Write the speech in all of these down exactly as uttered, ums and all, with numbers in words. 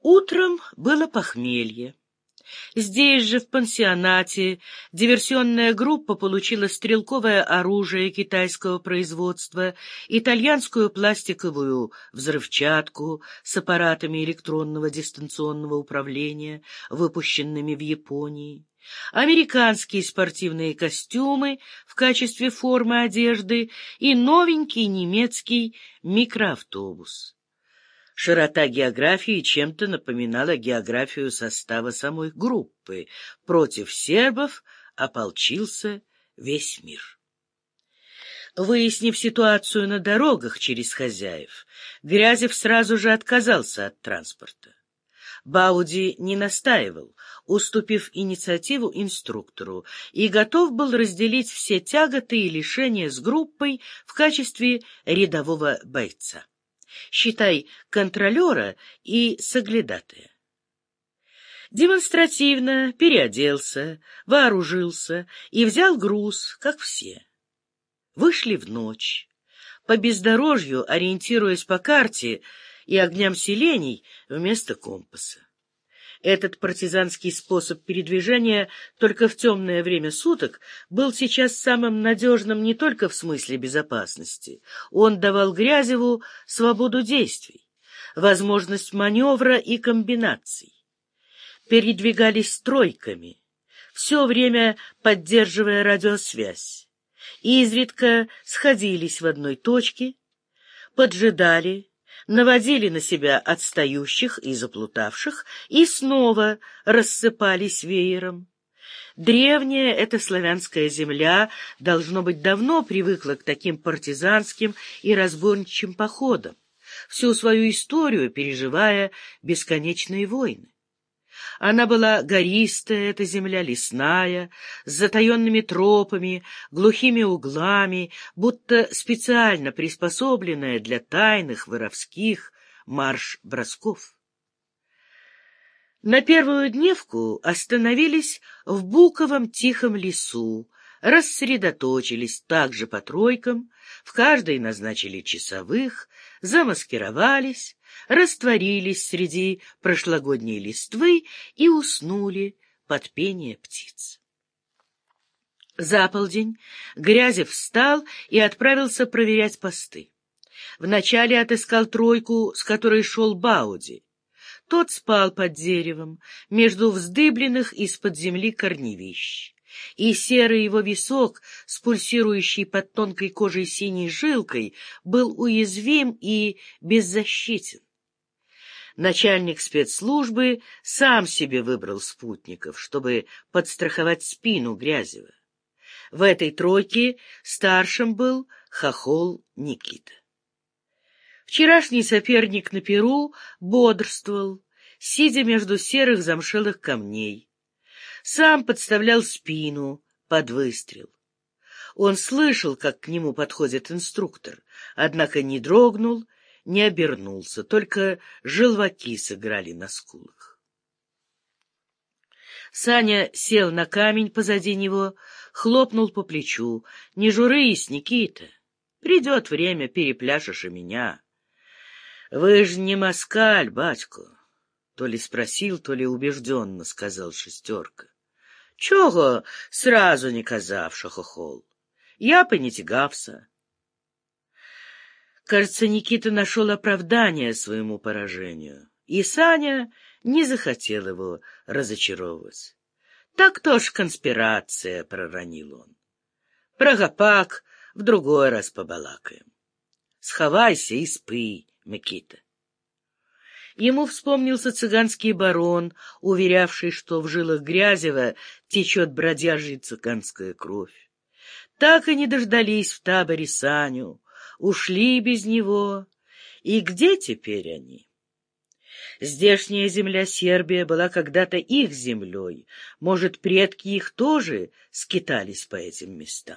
Утром было похмелье. Здесь же, в пансионате, диверсионная группа получила стрелковое оружие китайского производства, итальянскую пластиковую взрывчатку с аппаратами электронного дистанционного управления, выпущенными в Японии, американские спортивные костюмы в качестве формы одежды и новенький немецкий микроавтобус. Широта географии чем-то напоминала географию состава самой группы. Против сербов ополчился весь мир. Выяснив ситуацию на дорогах через хозяев, Грязев сразу же отказался от транспорта. Бауди не настаивал, уступив инициативу инструктору, и готов был разделить все тяготы и лишения с группой в качестве рядового бойца. Считай, контролера и соглядатая. Демонстративно переоделся, вооружился и взял груз, как все. Вышли в ночь, по бездорожью, ориентируясь по карте и огням селений вместо компаса. Этот партизанский способ передвижения только в темное время суток был сейчас самым надежным не только в смысле безопасности. Он давал Грязеву свободу действий, возможность маневра и комбинаций. Передвигались тройками, все время поддерживая радиосвязь. Изредка сходились в одной точке, поджидали, наводили на себя отстающих и заплутавших и снова рассыпались веером. Древняя эта славянская земля, должно быть, давно привыкла к таким партизанским и разбойничьим походам, всю свою историю переживая бесконечные войны. Она была гористая, эта земля лесная, с затаенными тропами, глухими углами, будто специально приспособленная для тайных воровских марш-бросков. На первую дневку остановились в буковом тихом лесу, рассредоточились также по тройкам, в каждой назначили часовых, замаскировались, растворились среди прошлогодней листвы и уснули под пение птиц. За полдень Грязев встал и отправился проверять посты. Вначале отыскал тройку, с которой шел Бауди. Тот спал под деревом, между вздыбленных из-под земли корневищ, и серый его висок, с пульсирующей под тонкой кожей синей жилкой, был уязвим и беззащитен. Начальник спецслужбы сам себе выбрал спутников, чтобы подстраховать спину Грязева. В этой тройке старшим был хохол Никита. Вчерашний соперник на перу бодрствовал, сидя между серых замшелых камней. Сам подставлял спину под выстрел. Он слышал, как к нему подходит инструктор, однако не дрогнул, не обернулся, только желваки сыграли на скулах. Саня сел на камень позади него, хлопнул по плечу. — Не журись, Никита, придет время, перепляшешь и меня. — Вы же не москаль, батько, — то ли спросил, то ли убежденно сказал Шестерка. — Чого сразу не казавши, хохол? Я бы не тягався. Кажется, Никита нашел оправдание своему поражению, и Саня не захотел его разочаровывать. — Так то ж конспирация, — проронил он. — Про гопак в другой раз побалакаем. Сховайся и спи, Микита. Ему вспомнился цыганский барон, уверявший, что в жилах Грязева течет бродяжья цыганская кровь. Так и не дождались в таборе Саню, ушли без него. И где теперь они? Здешняя земля Сербия была когда-то их землей. Может, предки их тоже скитались по этим местам?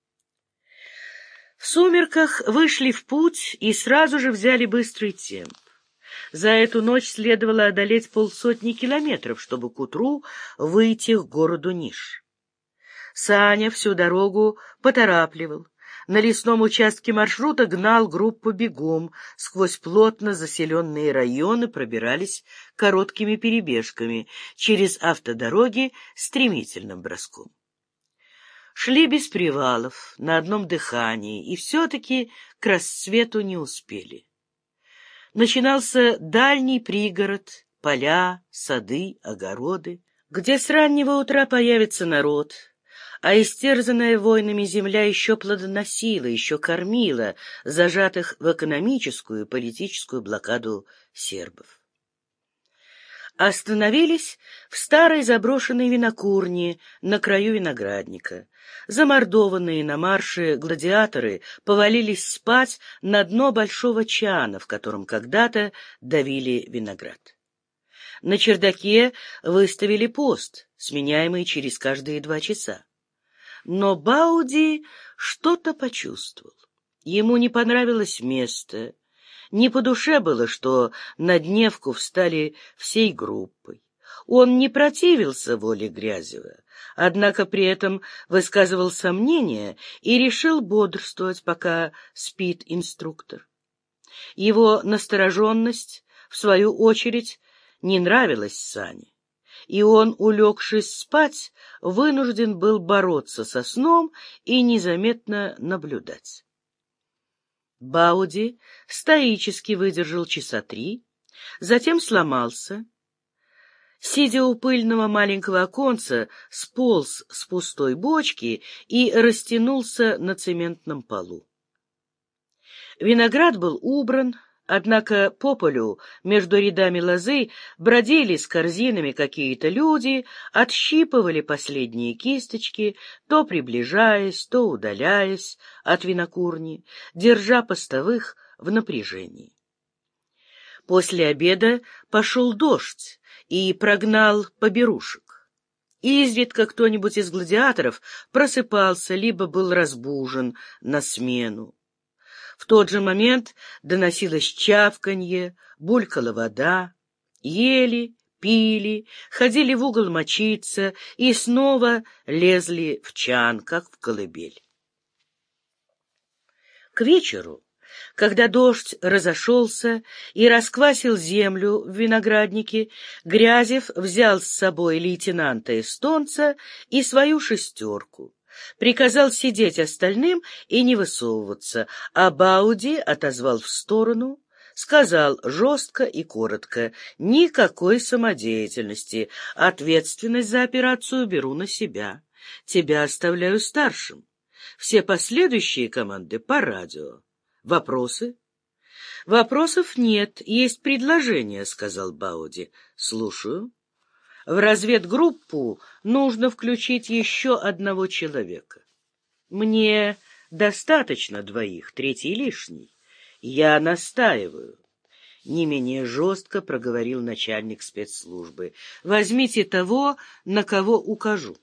В сумерках вышли в путь и сразу же взяли быстрый темп. За эту ночь следовало одолеть полсотни километров, чтобы к утру выйти к городу Ниш. Саня всю дорогу поторапливал, на лесном участке маршрута гнал группу бегом, сквозь плотно заселенные районы пробирались короткими перебежками, через автодороги стремительным броском. Шли без привалов, на одном дыхании, и все-таки к рассвету не успели. Начинался дальний пригород, поля, сады, огороды, где с раннего утра появится народ, а истерзанная войнами земля еще плодоносила, еще кормила зажатых в экономическую и политическую блокаду сербов. Остановились в старой заброшенной винокурне на краю виноградника. Замордованные на марше гладиаторы повалились спать на дно большого чана, в котором когда-то давили виноград. На чердаке выставили пост, сменяемый через каждые два часа. Но Бауди что-то почувствовал. Ему не понравилось место. Не по душе было, что на дневку встали всей группой. Он не противился воле Грязева, однако при этом высказывал сомнения и решил бодрствовать, пока спит инструктор. Его настороженность, в свою очередь, не нравилась Сане, и он, улегшись спать, вынужден был бороться со сном и незаметно наблюдать. Бауди стоически выдержал часа три, затем сломался. Сидя у пыльного маленького оконца, сполз с пустой бочки и растянулся на цементном полу. Виноград был убран, однако по полю между рядами лозы бродили с корзинами какие-то люди, отщипывали последние кисточки, то приближаясь, то удаляясь от винокурни, держа постовых в напряжении. После обеда пошел дождь и прогнал поберушек. Изредка кто-нибудь из гладиаторов просыпался, либо был разбужен на смену. В тот же момент доносилось чавканье, булькала вода, ели, пили, ходили в угол мочиться и снова лезли в чан, как в колыбель. К вечеру, когда дождь разошелся и расквасил землю в винограднике, Грязев взял с собой лейтенанта-эстонца и свою шестерку. Приказал сидеть остальным и не высовываться, а Бауди отозвал в сторону, сказал жестко и коротко: «Никакой самодеятельности, ответственность за операцию беру на себя. Тебя оставляю старшим. Все последующие команды по радио. Вопросы?» «Вопросов нет, есть предложение», — сказал Бауди. «Слушаю». В разведгруппу нужно включить еще одного человека. Мне достаточно двоих, третий лишний. Я настаиваю. Не менее жестко проговорил начальник спецслужбы. Возьмите того, на кого укажу.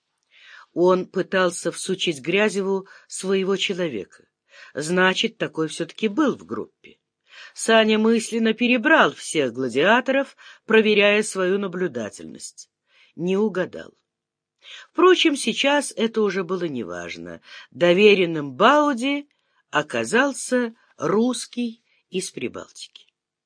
Он пытался всучить Грязеву своего человека. Значит, такой все-таки был в группе. Саня мысленно перебрал всех гладиаторов, проверяя свою наблюдательность. Не угадал. Впрочем, сейчас это уже было неважно. Доверенным Бауди оказался русский из Прибалтики.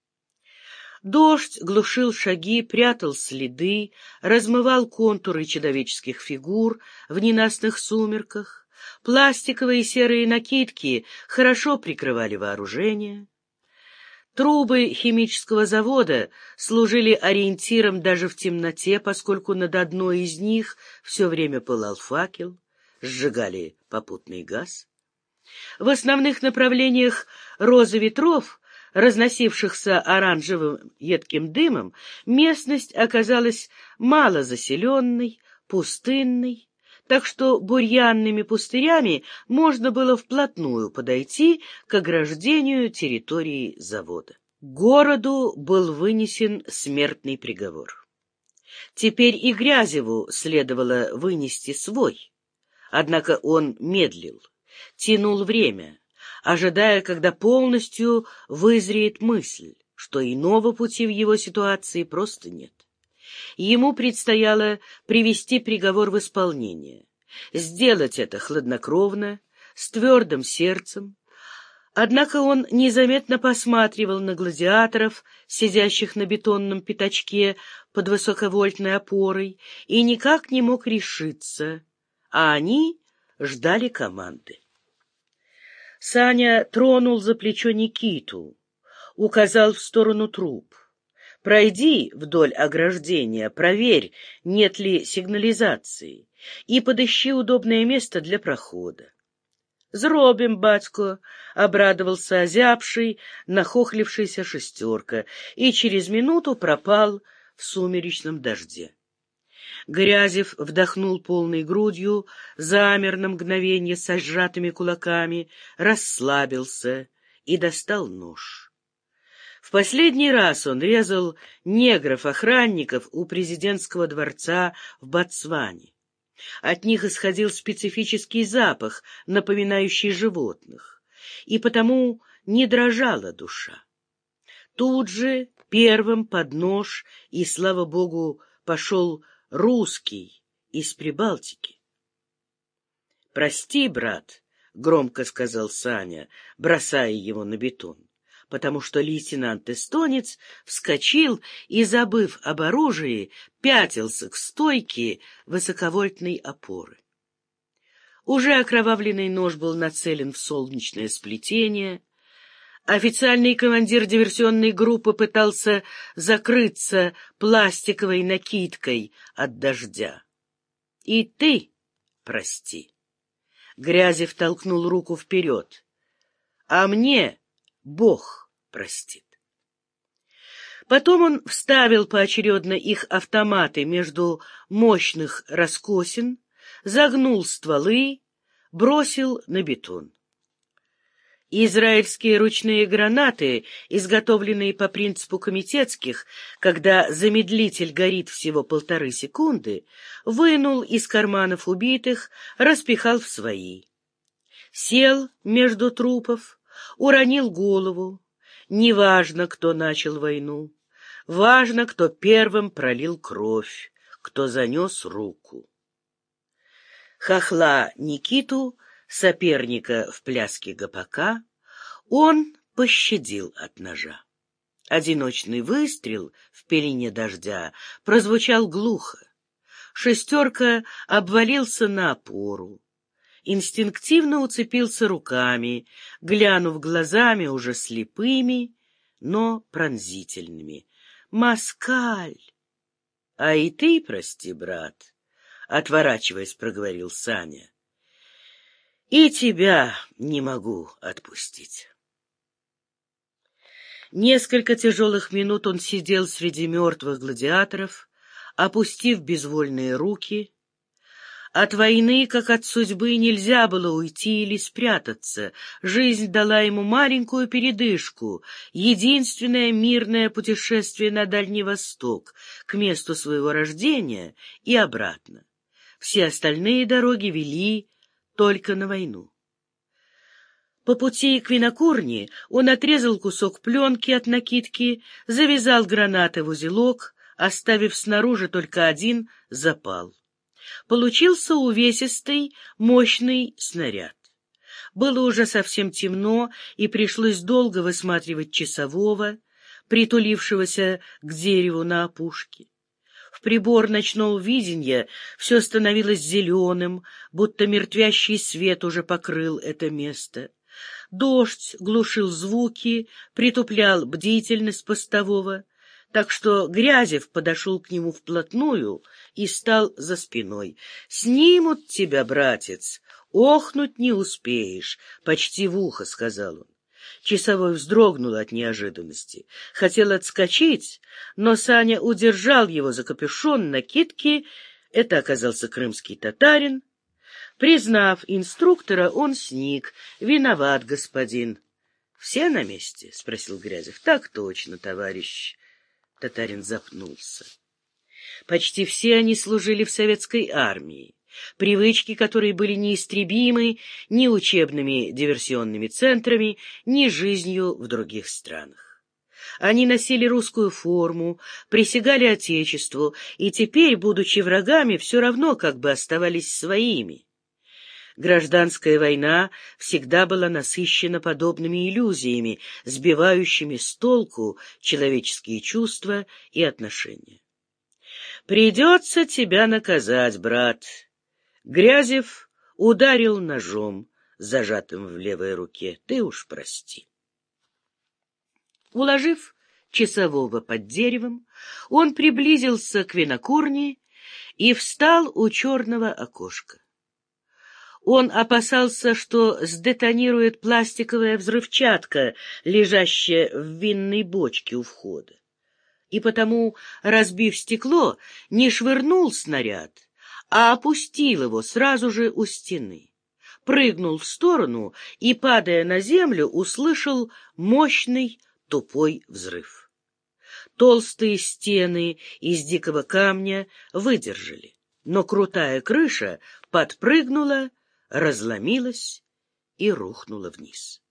Дождь глушил шаги, прятал следы, размывал контуры человеческих фигур в ненастных сумерках. Пластиковые серые накидки хорошо прикрывали вооружение. Трубы химического завода служили ориентиром даже в темноте, поскольку над одной из них все время пылал факел, сжигали попутный газ. В основных направлениях розы ветров, разносившихся оранжевым едким дымом, местность оказалась малозаселенной, пустынной, так что бурьянными пустырями можно было вплотную подойти к ограждению территории завода. Городу был вынесен смертный приговор. Теперь и Грязеву следовало вынести свой, однако он медлил, тянул время, ожидая, когда полностью вызреет мысль, что иного пути в его ситуации просто нет. Ему предстояло привести приговор в исполнение, сделать это хладнокровно, с твердым сердцем, однако он незаметно посматривал на гладиаторов, сидящих на бетонном пятачке под высоковольтной опорой, и никак не мог решиться, а они ждали команды. Саня тронул за плечо Никиту, указал в сторону труб. «Пройди вдоль ограждения, проверь, нет ли сигнализации, и подыщи удобное место для прохода». «Зробим, батько», — обрадовался озябший, нахохлившийся шестерка, и через минуту пропал в сумеречном дожде. Грязев вдохнул полной грудью, замер на мгновенье со сжатыми кулаками, расслабился и достал нож. В последний раз он резал негров-охранников у президентского дворца в Ботсване. От них исходил специфический запах, напоминающий животных, и потому не дрожала душа. Тут же первым под нож, и, слава богу, пошел русский из Прибалтики. «Прости, брат», — громко сказал Саня, бросая его на бетон, потому что лейтенант-эстонец вскочил и, забыв об оружии, пятился к стойке высоковольтной опоры. Уже окровавленный нож был нацелен в солнечное сплетение. Официальный командир диверсионной группы пытался закрыться пластиковой накидкой от дождя. «И ты прости». Грязев толкнул руку вперед. «А мне Бог простит». Потом он вставил поочередно их автоматы между мощных раскосин, загнул стволы, бросил на бетон. Израильские ручные гранаты, изготовленные по принципу комитетских, когда замедлитель горит всего полторы секунды, вынул из карманов убитых, распихал в свои. Сел между трупов, уронил голову. Неважно, кто начал войну, важно, кто первым пролил кровь, кто занес руку. Хохла Никиту, соперника в пляске гопака, он пощадил от ножа. Одиночный выстрел в пелене дождя прозвучал глухо. Шестерка обвалился на опору. Инстинктивно уцепился руками, глянув глазами уже слепыми, но пронзительными. «Москаль!» «А и ты, прости, брат», — отворачиваясь, проговорил Саня. «И тебя не могу отпустить». Несколько тяжелых минут он сидел среди мертвых гладиаторов, опустив безвольные руки. От войны, как от судьбы, нельзя было уйти или спрятаться. Жизнь дала ему маленькую передышку, единственное мирное путешествие на Дальний Восток, к месту своего рождения и обратно. Все остальные дороги вели только на войну. По пути к винокурне он отрезал кусок пленки от накидки, завязал гранаты в узелок, оставив снаружи только один запал. Получился увесистый, мощный снаряд. Было уже совсем темно, и пришлось долго высматривать часового, притулившегося к дереву на опушке. В прибор ночного видения все становилось зеленым, будто мертвящий свет уже покрыл это место. Дождь глушил звуки, притуплял бдительность постового, так что Грязев подошел к нему вплотную и стал за спиной. «Снимут тебя, братец, охнуть не успеешь», — почти в ухо сказал он. Часовой вздрогнул от неожиданности. Хотел отскочить, но Саня удержал его за капюшон накидки. Это оказался крымский татарин. Признав инструктора, он сник. «Виноват, господин». «Все на месте?» — спросил Грязев. «Так точно, товарищ». Татарин запнулся. Почти все они служили в советской армии, привычки которой были неистребимы ни учебными диверсионными центрами, ни жизнью в других странах. Они носили русскую форму, присягали Отечеству и теперь, будучи врагами, все равно как бы оставались своими. Гражданская война всегда была насыщена подобными иллюзиями, сбивающими с толку человеческие чувства и отношения. «Придется тебя наказать, брат». Грязев ударил ножом, зажатым в левой руке. «Ты уж прости». Уложив часового под деревом, он приблизился к винокурне и встал у черного окошка. Он опасался, что сдетонирует пластиковая взрывчатка, лежащая в винной бочке у входа, и потому, разбив стекло, не швырнул снаряд, а опустил его сразу же у стены. Прыгнул в сторону и, падая на землю, услышал мощный тупой взрыв. Толстые стены из дикого камня выдержали, но крутая крыша подпрыгнула, разломилась и рухнула вниз.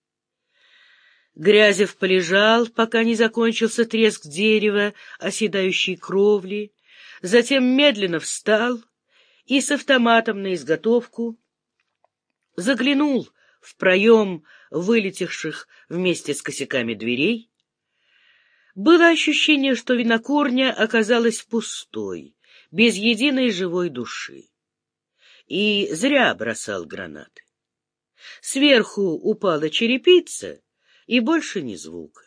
Грязев полежал, пока не закончился треск дерева, оседающей кровли, затем медленно встал и с автоматом на изготовку заглянул в проем вылетевших вместе с косяками дверей. Было ощущение, что винокурня оказалась пустой, без единой живой души. И зря бросал гранаты. Сверху упала черепица, и больше ни звука.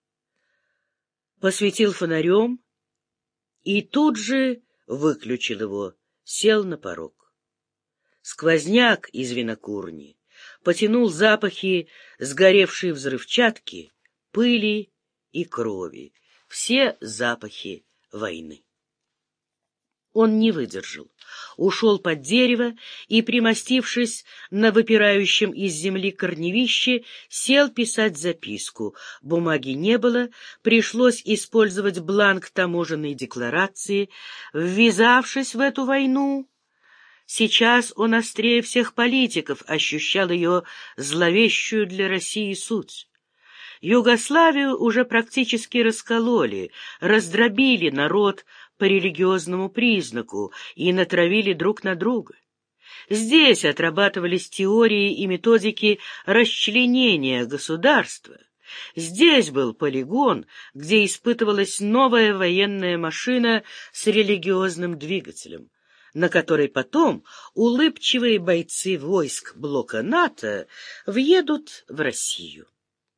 Посветил фонарем и тут же выключил его, сел на порог. Сквозняк из винокурни потянул запахи сгоревшей взрывчатки, пыли и крови, все запахи войны. Он не выдержал, ушел под дерево и, примостившись на выпирающем из земли корневище, сел писать записку. Бумаги не было, пришлось использовать бланк таможенной декларации. Ввязавшись в эту войну, сейчас он острее всех политиков ощущал ее зловещую для России суть. Югославию уже практически раскололи, раздробили народ по религиозному признаку и натравили друг на друга. Здесь отрабатывались теории и методики расчленения государства. Здесь был полигон, где испытывалась новая военная машина с религиозным двигателем, на которой потом улыбчивые бойцы войск блока НАТО въедут в Россию.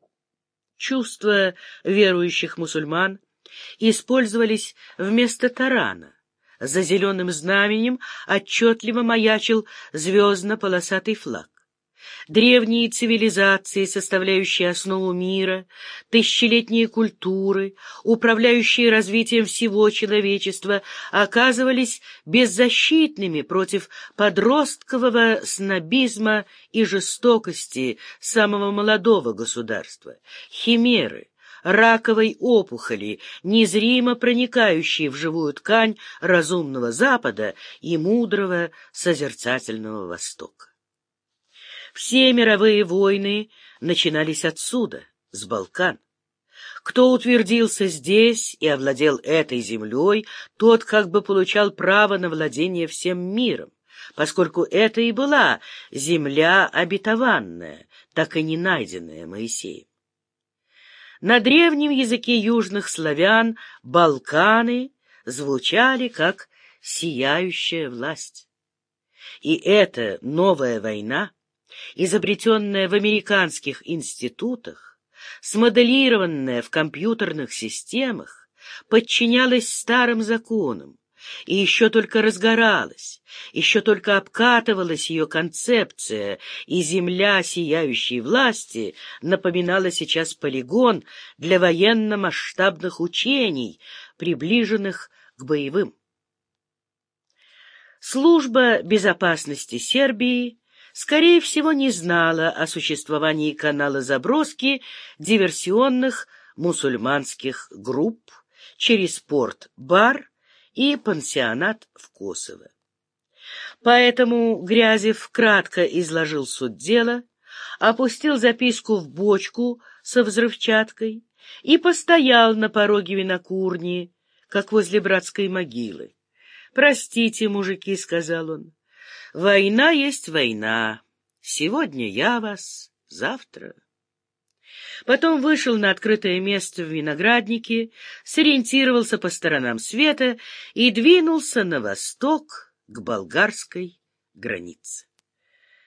Чувства верующих мусульман использовались вместо тарана. За зеленым знаменем отчетливо маячил звездно-полосатый флаг. Древние цивилизации, составляющие основу мира, тысячелетние культуры, управляющие развитием всего человечества, оказывались беззащитными против подросткового снобизма и жестокости самого молодого государства, химеры, раковой опухоли, незримо проникающей в живую ткань разумного Запада и мудрого созерцательного Востока. Все мировые войны начинались отсюда, с Балкан. Кто утвердился здесь и овладел этой землей, тот как бы получал право на владение всем миром, поскольку это и была земля обетованная, так и не найденная Моисеем. На древнем языке южных славян Балканы звучали как «сияющая власть». И эта новая война, изобретенная в американских институтах, смоделированная в компьютерных системах, подчинялась старым законам, и еще только разгоралась, еще только обкатывалась ее концепция, и земля сияющей власти напоминала сейчас полигон для военно-масштабных учений, приближенных к боевым. Служба безопасности Сербии скорее всего, не знала о существовании канала заброски диверсионных мусульманских групп через порт-бар и пансионат в Косово. Поэтому Грязев кратко изложил суть дела, опустил записку в бочку со взрывчаткой и постоял на пороге винокурни, как возле братской могилы. «Простите, мужики», — сказал он, — «война есть война, Сегодня я вас, завтра. Потом вышел на открытое место в винограднике, сориентировался по сторонам света и двинулся на восток к болгарской границе.